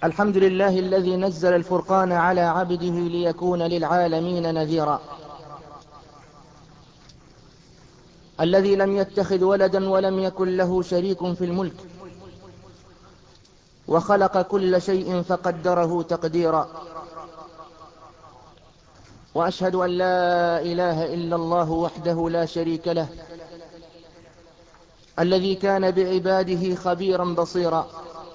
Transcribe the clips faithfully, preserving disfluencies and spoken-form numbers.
الحمد لله الذي نزل الفرقان على عبده ليكون للعالمين نذيرا، الذي لم يتخذ ولدا ولم يكن له شريك في الملك، وخلق كل شيء فقدره تقديرا. وأشهد أن لا إله إلا الله وحده لا شريك له، الذي كان بعباده خبيرا بصيرا،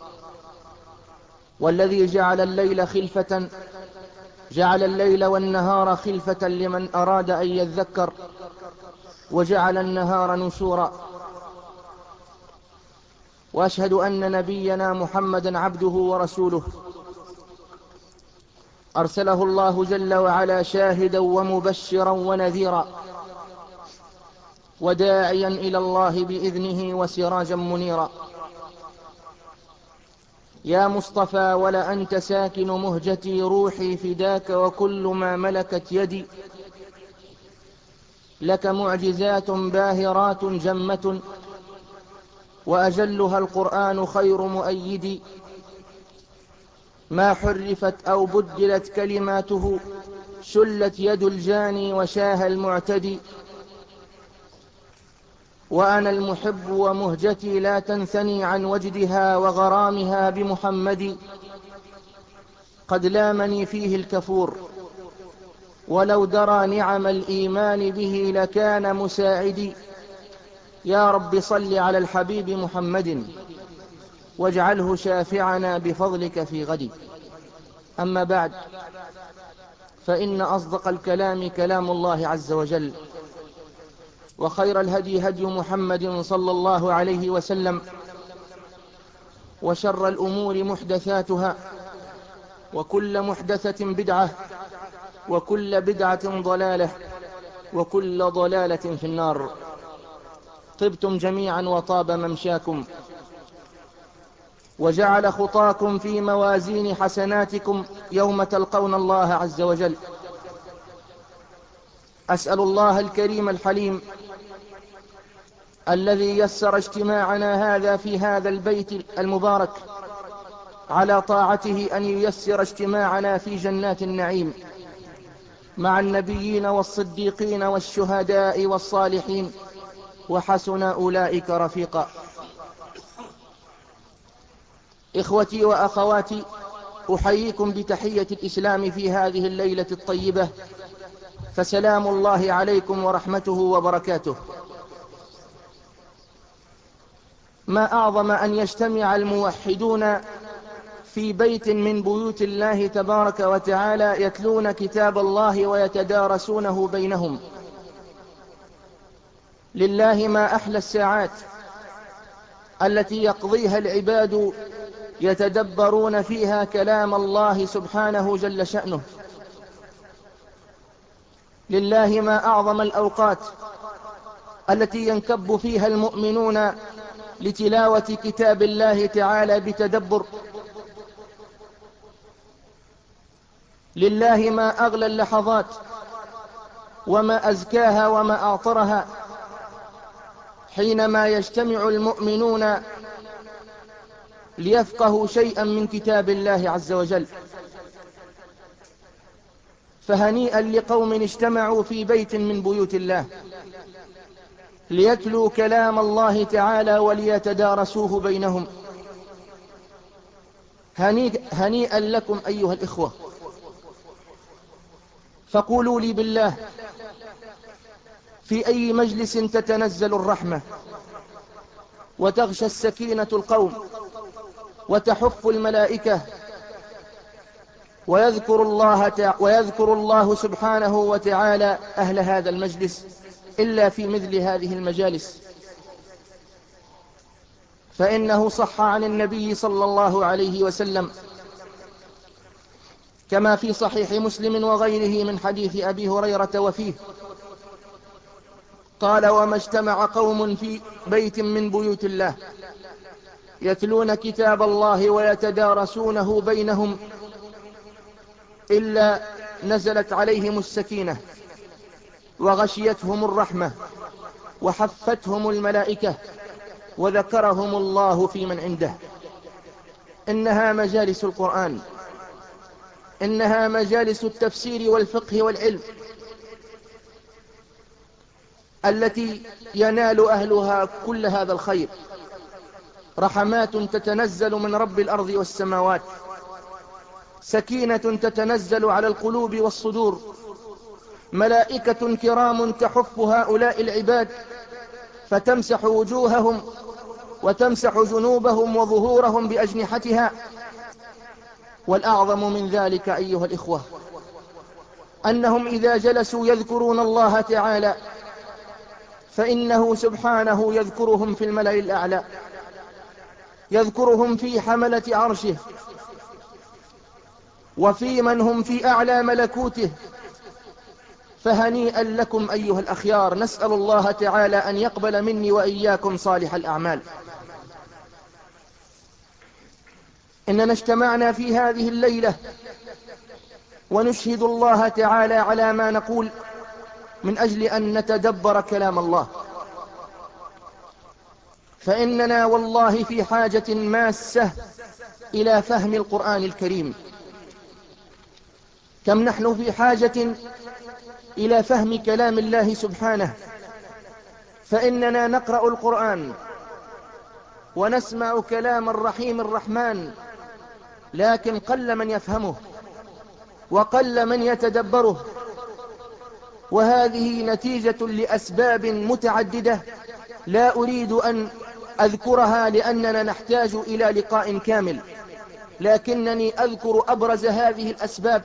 والذي جعل الليل خلفة جعل الليل والنهار خلفة لمن أراد أن يذكر، وجعل النهار نشورا. وأشهد أن نبينا محمدا عبده ورسوله، أرسله الله جل وعلا شاهدا ومبشرا ونذيرا، وداعيا إلى الله بإذنه وسراجا منيرا. يا مصطفى ولأنت ساكن مهجتي، روحي فداك وكل ما ملكت يدي، لك معجزات باهرات جمة، وأجلها القرآن خير مؤيد. ما حرفت أو بدلت كلماته، شلت يد الجاني وشاه المعتدي. وأنا المحب ومهجتي لا تنثني عن وجدها وغرامها بمحمد. قد لامني فيه الكفور، ولو درى نعم الإيمان به لكان مساعدي. يا رب صل على الحبيب محمد، واجعله شافعنا بفضلك في غد. أما بعد، فإن أصدق الكلام كلام الله عز وجل، وخير الهدي هدي محمد صلى الله عليه وسلم، وشر الأمور محدثاتها، وكل محدثة بدعة، وكل بدعة ضلالة، وكل ضلالة في النار. طبتم جميعا وطاب ممشاكم، وجعل خطاكم في موازين حسناتكم يوم تلقون الله عز وجل. أسأل الله الكريم الحليم الذي يسر اجتماعنا هذا في هذا البيت المبارك على طاعته أن ييسر اجتماعنا في جنات النعيم مع النبيين والصديقين والشهداء والصالحين، وحسن أولئك رفيقا. إخوتي وأخواتي، أحييكم بتحية الإسلام في هذه الليلة الطيبة، فسلام الله عليكم ورحمته وبركاته. ما أعظم أن يجتمع الموحدون في بيت من بيوت الله تبارك وتعالى، يتلون كتاب الله ويتدارسونه بينهم. لله ما أحلى الساعات التي يقضيها العباد يتدبرون فيها كلام الله سبحانه جل شأنه. لله ما أعظم الأوقات التي ينكب فيها المؤمنون لتلاوة كتاب الله تعالى بتدبر. لله ما أغلى اللحظات وما أزكاها وما أعطرها حينما يجتمع المؤمنون ليفقهوا شيئا من كتاب الله عز وجل. فهنيئا لقوم اجتمعوا في بيت من بيوت الله ليتلوا كلام الله تعالى وليتدارسوه بينهم. هنيئا لكم أيها الإخوة. فقولوا لي بالله، في أي مجلس تتنزل الرحمة وتغشى السكينة القوم وتحف الملائكة ويذكر الله, تع... ويذكر الله سبحانه وتعالى أهل هذا المجلس إلا في مثل هذه المجالس؟ فإنه صح عن النبي صلى الله عليه وسلم كما في صحيح مسلم وغيره من حديث أبي هريرة وفيه قال: وما اجتمع قوم في بيت من بيوت الله يتلون كتاب الله ويتدارسونه بينهم إلا نزلت عليهم السكينة وغشيتهم الرحمة وحفتهم الملائكة وذكرهم الله في من عنده. إنها مجالس القرآن، إنها مجالس التفسير والفقه والعلم التي ينال أهلها كل هذا الخير. رحمات تتنزل من رب الأرض والسماوات، سكينة تتنزل على القلوب والصدور، ملائكة كرام تحف هؤلاء العباد فتمسح وجوههم وتمسح جنوبهم وظهورهم بأجنحتها. والأعظم من ذلك أيها الإخوة أنهم إذا جلسوا يذكرون الله تعالى فإنه سبحانه يذكرهم في الملأ الأعلى، يذكرهم في حملة عرشه وفي من هم في أعلى ملكوته. فهنيئا لكم أيها الأخيار، نسأل الله تعالى أن يقبل مني وإياكم صالح الأعمال. إننا اجتمعنا في هذه الليلة ونشهد الله تعالى على ما نقول من أجل أن نتدبر كلام الله، فإننا والله في حاجة ماسة إلى فهم القرآن الكريم. كم نحن في حاجة إلى فهم كلام الله سبحانه، فإننا نقرأ القرآن ونسمع كلام الرحيم الرحمن، لكن قل من يفهمه وقل من يتدبره، وهذه نتيجة لأسباب متعددة لا أريد أن أذكرها لأننا نحتاج إلى لقاء كامل، لكنني أذكر أبرز هذه الأسباب.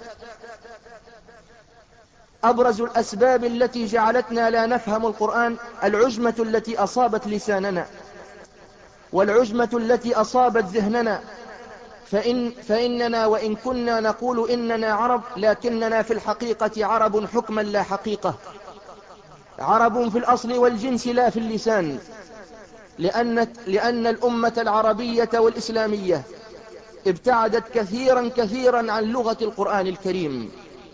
أبرز الأسباب التي جعلتنا لا نفهم القرآن العجمة التي أصابت لساننا والعجمة التي أصابت ذهننا. فإن فإننا وإن كنا نقول إننا عرب، لكننا في الحقيقة عرب حكما لا حقيقة، عرب في الأصل والجنس لا في اللسان، لأن, لأن الأمة العربية والإسلامية ابتعدت كثيرا كثيرا عن لغة القرآن الكريم،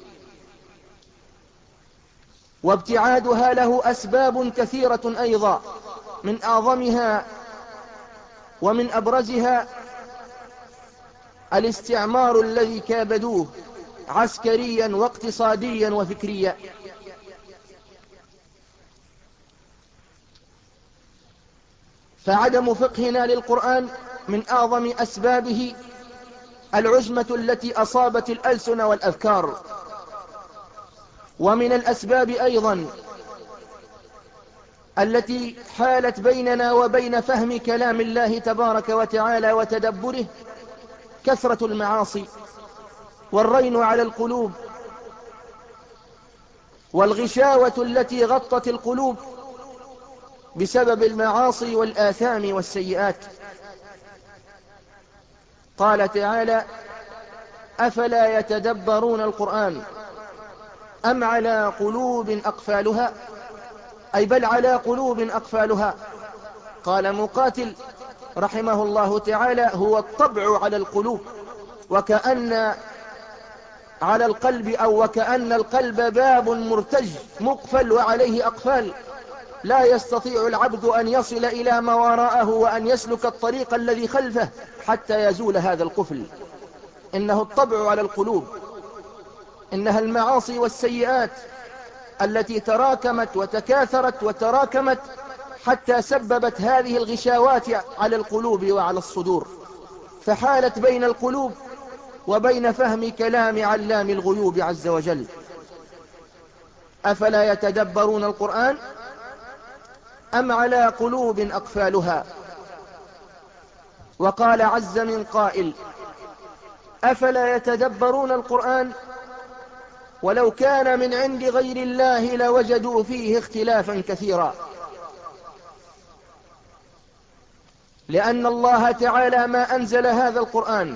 وابتعادها له أسباب كثيرة أيضا، من أعظمها ومن أبرزها الاستعمار الذي كابدوه عسكريا واقتصاديا وفكريا. فعدم فقهنا للقرآن من أعظم أسبابه العجمة التي أصابت الألسن والأذكار. ومن الأسباب أيضا التي حالت بيننا وبين فهم كلام الله تبارك وتعالى وتدبره كثرة المعاصي والرين على القلوب والغشاوة التي غطت القلوب بسبب المعاصي والآثام والسيئات. قال تعالى: أفلا يتدبرون القرآن أم على قلوب أقفالها، أي بل على قلوب أقفالها. قال مقاتل رحمه الله تعالى: هو الطبع على القلوب، وكأن على القلب أو وكأن القلب باب مرتج مقفل وعليه أقفال، لا يستطيع العبد أن يصل إلى ما وراءه وأن يسلك الطريق الذي خلفه حتى يزول هذا القفل. إنه الطبع على القلوب، إنها المعاصي والسيئات التي تراكمت وتكاثرت وتراكمت حتى سببت هذه الغشاوات على القلوب وعلى الصدور، فحالت بين القلوب وبين فهم كلام علام الغيوب عز وجل. أفلا يتدبرون القرآن أم على قلوب أقفالها. وقال عز من قائل: أفلا يتدبرون القرآن ولو كان من عند غير الله لوجدوا فيه اختلافا كثيرا. لأن الله تعالى ما أنزل هذا القرآن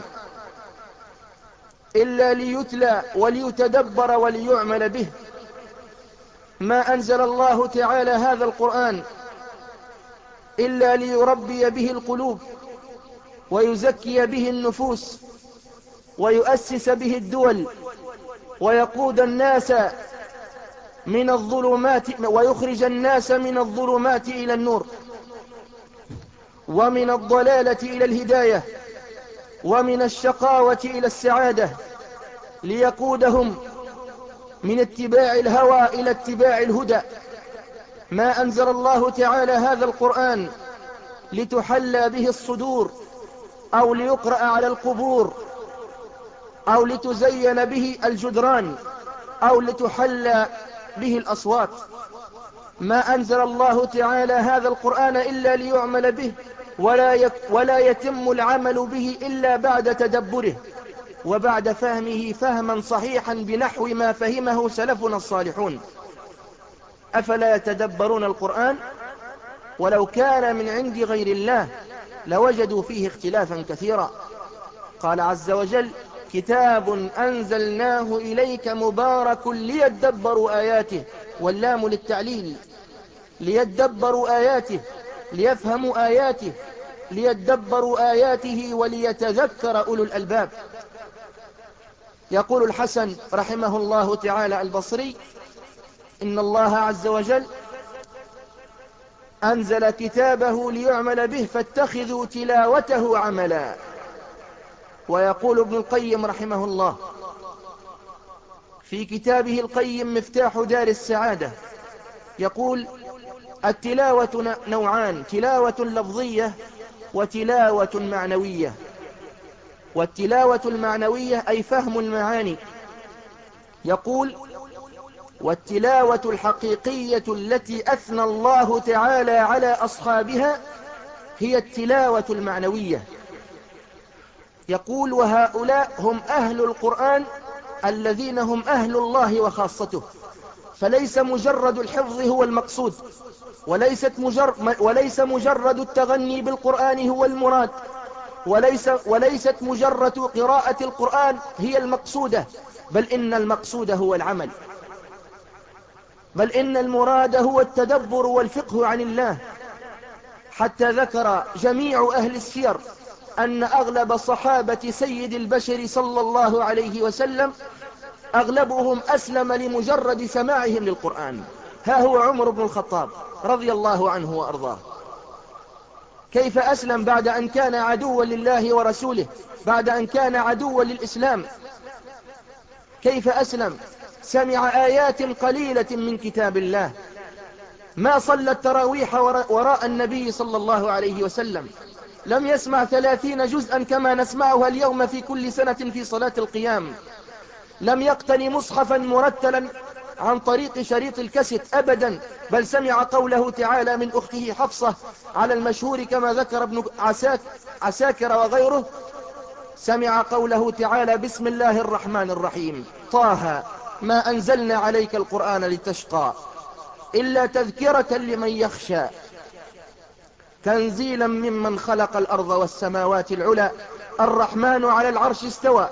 إلا ليتلى وليتدبر وليعمل به. ما أنزل الله تعالى هذا القرآن إلا ليربي به القلوب ويزكي به النفوس ويؤسس به الدول ويقود الناس من الظلمات ويخرج الناس من الظلمات إلى النور ومن الضلالة إلى الهداية. ومن الشقاوة إلى السعادة، ليقودهم من اتباع الهوى إلى اتباع الهدى. ما أنزل الله تعالى هذا القرآن لتحلى به الصدور، أو ليقرأ على القبور، أو لتزين به الجدران، أو لتحلى به الأصوات. ما أنزل الله تعالى هذا القرآن إلا ليعمل به، ولا, يك ولا يتم العمل به إلا بعد تدبره وبعد فهمه فهما صحيحا بنحو ما فهمه سلفنا الصالحون. أفلا يتدبرون القرآن؟ ولو كان من عند غير الله لوجدوا فيه اختلافا كثيرا. قال عز وجل: كتاب أنزلناه إليك مبارك ليدبروا آياته، واللام للتعليل، ليدبروا آياته، ليفهموا آياته، ليدبروا آياته وليتذكر أولو الألباب. يقول الحسن رحمه الله تعالى البصري: إن الله عز وجل أنزل كتابه ليعمل به فاتخذوا تلاوته عملا. ويقول ابن القيم رحمه الله في كتابه القيم مفتاح دار السعادة، يقول: التلاوة نوعان: تلاوة لفظية وتلاوة معنوية. والتلاوة المعنوية أي فهم المعاني. يقول: والتلاوة الحقيقية التي أثنى الله تعالى على أصحابها هي التلاوة المعنوية. يقول: وهؤلاء هم أهل القرآن الذين هم أهل الله وخاصته. فليس مجرد الحفظ هو المقصود، وليست مجر وليس مجرد التغني بالقرآن هو المراد، وليس وليست مجرد قراءة القرآن هي المقصودة، بل إن المقصود هو العمل، بل إن المراد هو التدبر والفقه عن الله. حتى ذكر جميع أهل السير أن أغلب صحابة سيد البشر صلى الله عليه وسلم أغلبهم أسلم لمجرد سماعهم للقرآن. ها هو عمر بن الخطاب رضي الله عنه وأرضاه، كيف أسلم بعد أن كان عدوا لله ورسوله، بعد أن كان عدوا للإسلام؟ كيف أسلم؟ سمع آيات قليلة من كتاب الله، ما صلى التراويح وراء النبي صلى الله عليه وسلم، لم يسمع ثلاثين جزءا كما نسمعها اليوم في كل سنة في صلاة القيام، لم يقتني مصحفا مرتلا عن طريق شريط الكاسيت أبدا، بل سمع قوله تعالى من أخته حفصة على المشهور كما ذكر ابن عساك عساكر وغيره، سمع قوله تعالى: بسم الله الرحمن الرحيم، طه ما أنزلنا عليك القرآن لتشقى إلا تذكرة لمن يخشى تنزيلا ممن خلق الأرض والسماوات العلى الرحمن على العرش استوى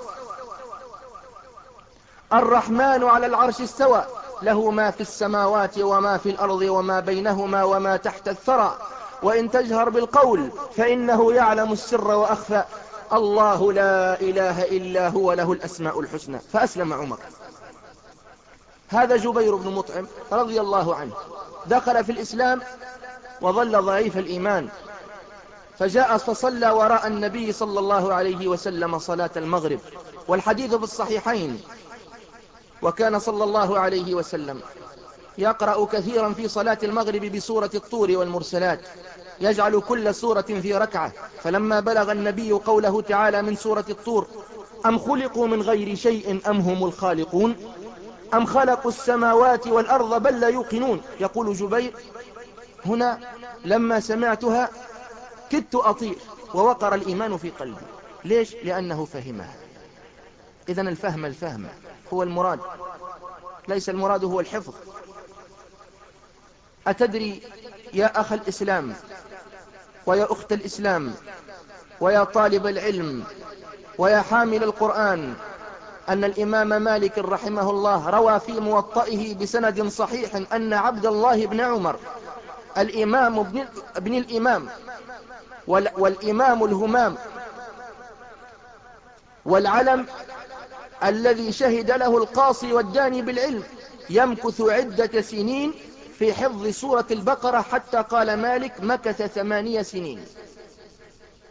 الرحمن على العرش استوى له ما في السماوات وما في الأرض وما بينهما وما تحت الثرى وإن تجهر بالقول فإنه يعلم السر وأخفى الله لا إله إلا هو له الأسماء الحسنى. فأسلم عمر. هذا جبير بن مطعم رضي الله عنه دخل في الإسلام وظل ضعيف الإيمان، فجاء فصلى وراء النبي صلى الله عليه وسلم صلاة المغرب، والحديث في الصحيحين. وكان صلى الله عليه وسلم يقرأ كثيرا في صلاة المغرب بسورة الطور والمرسلات، يجعل كل سورة في ركعة. فلما بلغ النبي قوله تعالى من سورة الطور: أم خلقوا من غير شيء أم هم الخالقون أم خلقوا السماوات والأرض بل لا يوقنون، يقول جبير: هنا لما سمعتها كدت أطير ووقر الإيمان في قلبي. ليش؟ لأنه فهمها. إذن الفهم الفهم هو المراد، ليس المراد هو الحفظ. أتدري يا أخ الإسلام ويا أخت الإسلام ويا طالب العلم ويا حامل القرآن أن الإمام مالك رحمه الله روى في موطئه بسند صحيح أن عبد الله بن عمر الإمام ابن, ابن الإمام والإمام الهمام والعلم الذي شهد له القاصي والداني بالعلم يمكث عدة سنين في حفظ سورة البقرة، حتى قال مالك: مكث ثمانية سنين.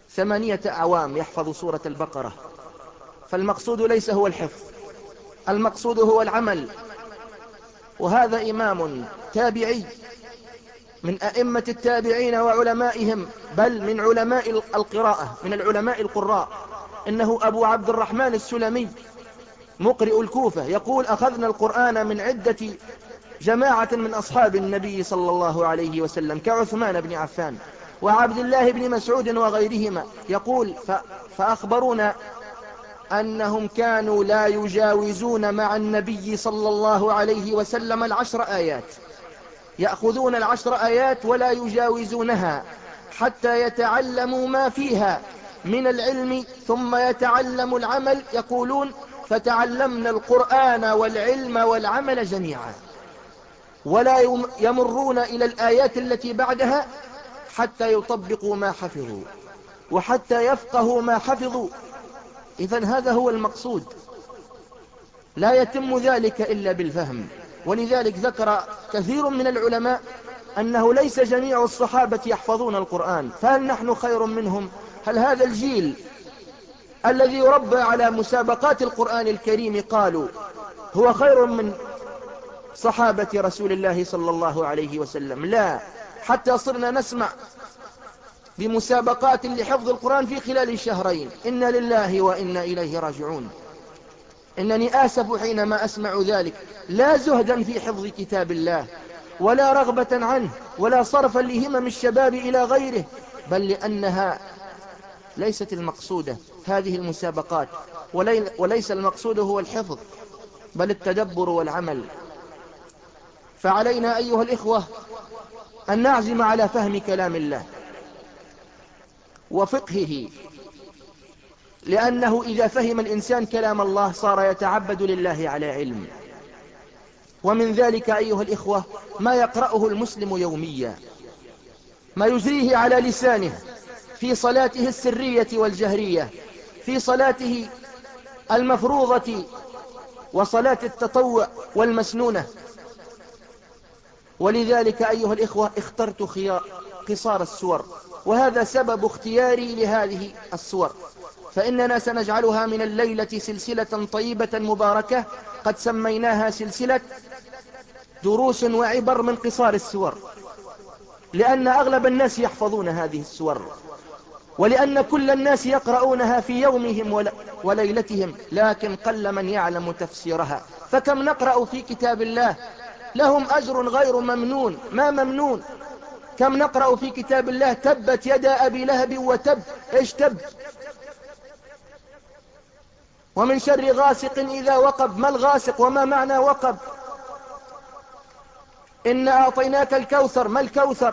ثمانية أعوام يحفظ سورة البقرة. فالمقصود ليس هو الحفظ، المقصود هو العمل. وهذا إمام تابعي من أئمة التابعين وعلمائهم، بل من علماء القراءة، من العلماء القراء، إنه أبو عبد الرحمن السلمي مقرئ الكوفة، يقول: أخذنا القرآن من عدة جماعة من أصحاب النبي صلى الله عليه وسلم كعثمان بن عفان وعبد الله بن مسعود وغيرهما. يقول: فأخبرونا أنهم كانوا لا يجاوزون مع النبي صلى الله عليه وسلم العشر آيات، يأخذون العشر آيات ولا يجاوزونها حتى يتعلموا ما فيها من العلم ثم يتعلموا العمل. يقولون: فتعلمنا القرآن والعلم والعمل جميعا، ولا يمرون إلى الآيات التي بعدها حتى يطبقوا ما حفظوا وحتى يفقهوا ما حفظوا. إذن هذا هو المقصود، لا يتم ذلك إلا بالفهم. ولذلك ذكر كثير من العلماء أنه ليس جميع الصحابة يحفظون القرآن، فهل نحن خير منهم؟ هل هذا الجيل الذي يربى على مسابقات القرآن الكريم قالوا هو خير من صحابة رسول الله صلى الله عليه وسلم؟ لا، حتى صرنا نسمع بمسابقات لحفظ القرآن في خلال شهرين. إنا لله وإنا إليه راجعون. إنني آسف حينما أسمع ذلك، لا زهدا في حفظ كتاب الله ولا رغبة عنه ولا صرفا لهمم الشباب إلى غيره، بل لأنها ليست المقصودة هذه المسابقات، وليس المقصود هو الحفظ بل التدبر والعمل. فعلينا أيها الإخوة أن نعزم على فهم كلام الله وفقهه، لأنه إذا فهم الإنسان كلام الله صار يتعبد لله على علم. ومن ذلك أيها الإخوة ما يقرأه المسلم يوميا، ما يجريه على لسانه في صلاته السرية والجهرية، في صلاته المفروضة وصلاة التطوع والمسنونة. ولذلك أيها الإخوة اخترت قصار السور، وهذا سبب اختياري لهذه السور، فإننا سنجعلها من الليلة سلسلة طيبة مباركة قد سميناها سلسلة دروس وعبر من قصار السور، لأن أغلب الناس يحفظون هذه السور، ولأن كل الناس يقرؤونها في يومهم وليلتهم، لكن قل من يعلم تفسيرها. فكم نقرأ في كتاب الله لهم أجر غير ممنون، ما ممنون. كم نقرأ في كتاب الله تبت يدا أبي لهب وتب، إيش تب؟ ومن شر غاسق إذا وقب، ما الغاسق وما معنى وقب؟ إنا أعطيناك الكوثر، ما الكوثر؟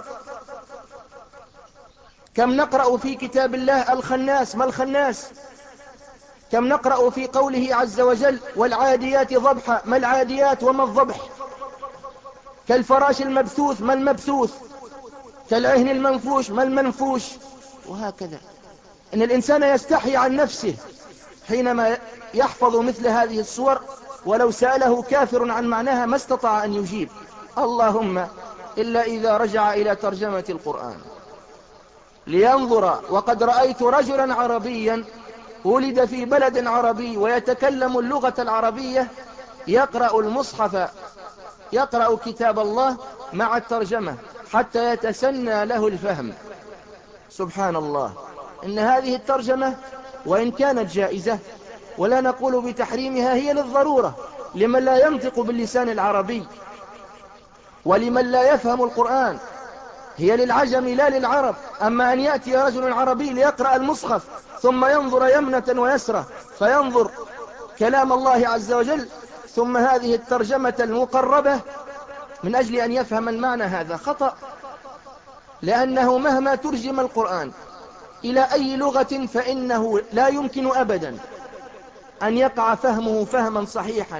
كم نقرأ في كتاب الله الخناس، ما الخناس؟ كم نقرأ في قوله عز وجل والعاديات ضبحا، ما العاديات وما الضبح؟ كالفراش المبثوث، ما المبثوث؟ كالعهن المنفوش، ما المنفوش؟ وهكذا. إن الإنسان يستحي عن نفسه حينما يحفظ مثل هذه الصور، ولو سأله كافر عن معناها ما استطاع أن يجيب، اللهم إلا إذا رجع إلى ترجمة القرآن لينظر. وقد رأيت رجلا عربيا ولد في بلد عربي ويتكلم اللغة العربية يقرأ المصحف، يقرأ كتاب الله مع الترجمة حتى يتسنى له الفهم. سبحان الله. إن هذه الترجمة وإن كانت جائزة ولا نقول بتحريمها، هي للضرورة لمن لا ينطق باللسان العربي ولمن لا يفهم القرآن، هي للعجم لا للعرب. أما أن يأتي رجل عربي ليقرأ المصحف ثم ينظر يمنة ويسرة فينظر كلام الله عز وجل ثم هذه الترجمة المقربة من أجل أن يفهم المعنى، هذا خطأ. لأنه مهما ترجم القرآن إلى أي لغة فإنه لا يمكن أبدا أن يقع فهمه فهما صحيحا،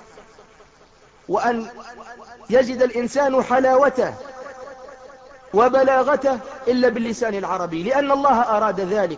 وأن يجد الإنسان حلاوته وبلاغته إلا باللسان العربي، لأن الله أراد ذلك.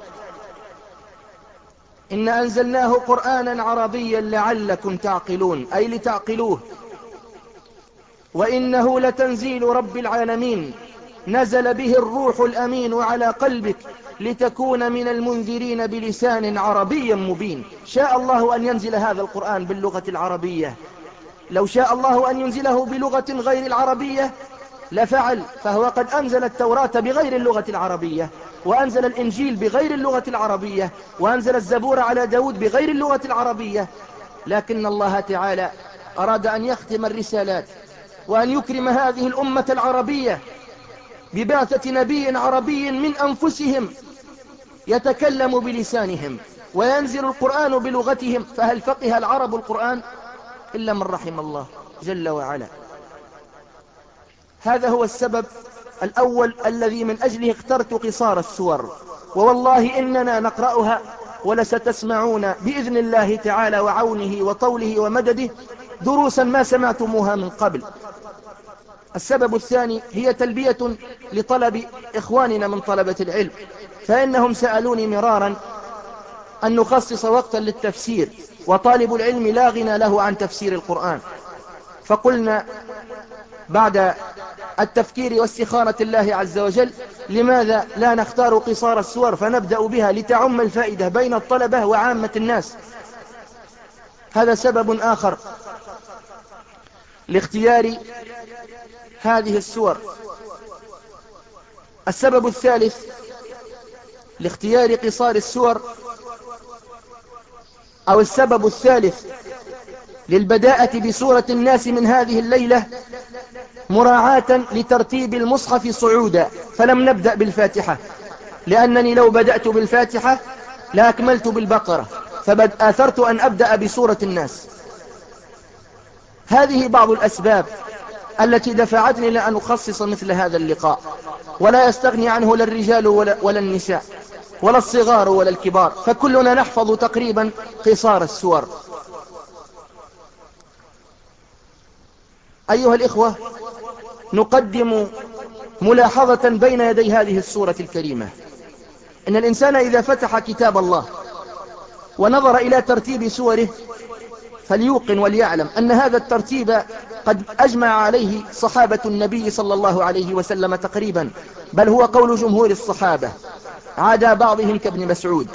إن أنزلناه قرآنا عربيا لعلكم تعقلون، أي لتعقلوه. وإنه لتنزيل رب العالمين، نزل به الروح الأمين على قلبك لتكون من المنذرين بلسان عربي مبين. شاء الله أن ينزل هذا القرآن باللغة العربية، لو شاء الله أن ينزله بلغة غير العربية لفعل، فهو قد أنزل التوراة بغير اللغة العربية، وأنزل الإنجيل بغير اللغة العربية، وأنزل الزبور على داود بغير اللغة العربية. لكن الله تعالى أراد أن يختم الرسالات وأن يكرم هذه الأمة العربية ببعثة نبي عربي من أنفسهم يتكلم بلسانهم وينزل القرآن بلغتهم. فهل فقه العرب القرآن إلا من رحم الله جل وعلا؟ هذا هو السبب الأول الذي من أجله اخترت قصار السور، ووالله إننا نقرأها ولستسمعون بإذن الله تعالى وعونه وطوله ومدده دروسا ما سمعتموها من قبل. السبب الثاني هي تلبية لطلب إخواننا من طلبة العلم، فإنهم سألوني مرارا أن نخصص وقتا للتفسير، وطالب العلم لا غنى له عن تفسير القرآن. فقلنا بعد التفكير واستخارة الله عز وجل لماذا لا نختار قصار السور فنبدأ بها لتعم الفائدة بين الطلبة وعامة الناس. هذا سبب آخر لاختيار هذه السور. السبب الثالث لاختيار قصار السور، أو السبب الثالث للبداءة بسورة الناس من هذه الليلة مراعاة لترتيب المصحف صعودا، فلم نبدأ بالفاتحة، لأنني لو بدأت بالفاتحة لأكملت بالبقرة، فآثرت أن أبدأ بسورة الناس. هذه بعض الأسباب التي دفعتني لأن أخصص مثل هذا اللقاء، ولا يستغني عنه لا الرجال ولا, ولا النساء ولا الصغار ولا الكبار، فكلنا نحفظ تقريبا قصار السور. أيها الإخوة، نقدم ملاحظة بين يدي هذه السورة الكريمة. إن الإنسان إذا فتح كتاب الله ونظر إلى ترتيب سوره فليوقن وليعلم أن هذا الترتيب قد أجمع عليه صحابة النبي صلى الله عليه وسلم تقريبا، بل هو قول جمهور الصحابة عدا بعضهم كابن مسعود.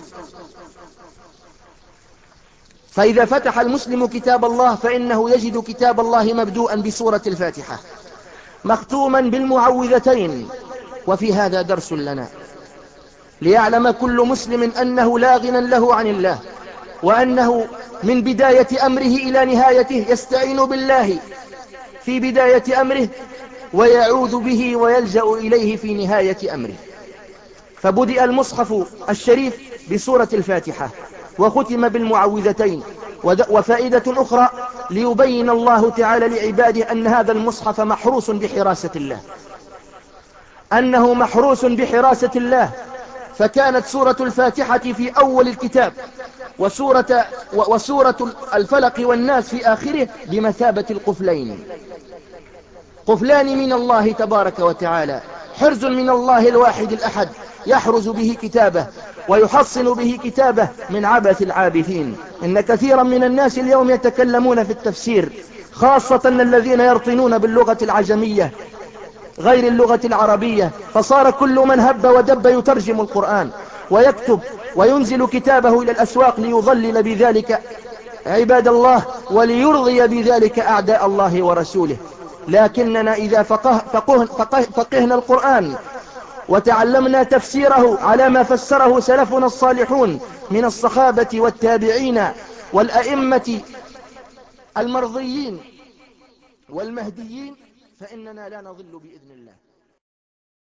فإذا فتح المسلم كتاب الله فإنه يجد كتاب الله مبدوءا بسورة الفاتحة مختوما بالمعوذتين. وفي هذا درس لنا ليعلم كل مسلم أنه لا غنى له عن الله، وأنه من بداية أمره إلى نهايته يستعين بالله في بداية أمره ويعوذ به ويلجأ إليه في نهاية أمره. فبدأ المصحف الشريف بسورة الفاتحة وختم بالمعوذتين. وفائدة أخرى ليبين الله تعالى لعباده أن هذا المصحف محروس بحراسة الله، أنه محروس بحراسة الله. فكانت سورة الفاتحة في أول الكتاب وسورة, وسورة الفلق والناس في آخره بمثابة القفلين، قفلان من الله تبارك وتعالى، حرز من الله الواحد الأحد يحرز به كتابه ويحصن به كتابه من عبث العابثين. إن كثيرا من الناس اليوم يتكلمون في التفسير، خاصة الذين يرطنون باللغة العجمية غير اللغة العربية، فصار كل من هب ودب يترجم القرآن ويكتب وينزل كتابه إلى الأسواق ليضلل بذلك عباد الله وليرضي بذلك أعداء الله ورسوله. لكننا إذا فقه فقه فقه فقهنا القرآن وتعلمنا تفسيره على ما فسره سلفنا الصالحون من الصحابة والتابعين والأئمة المرضيين والمهديين فإننا لا نضل بإذن الله.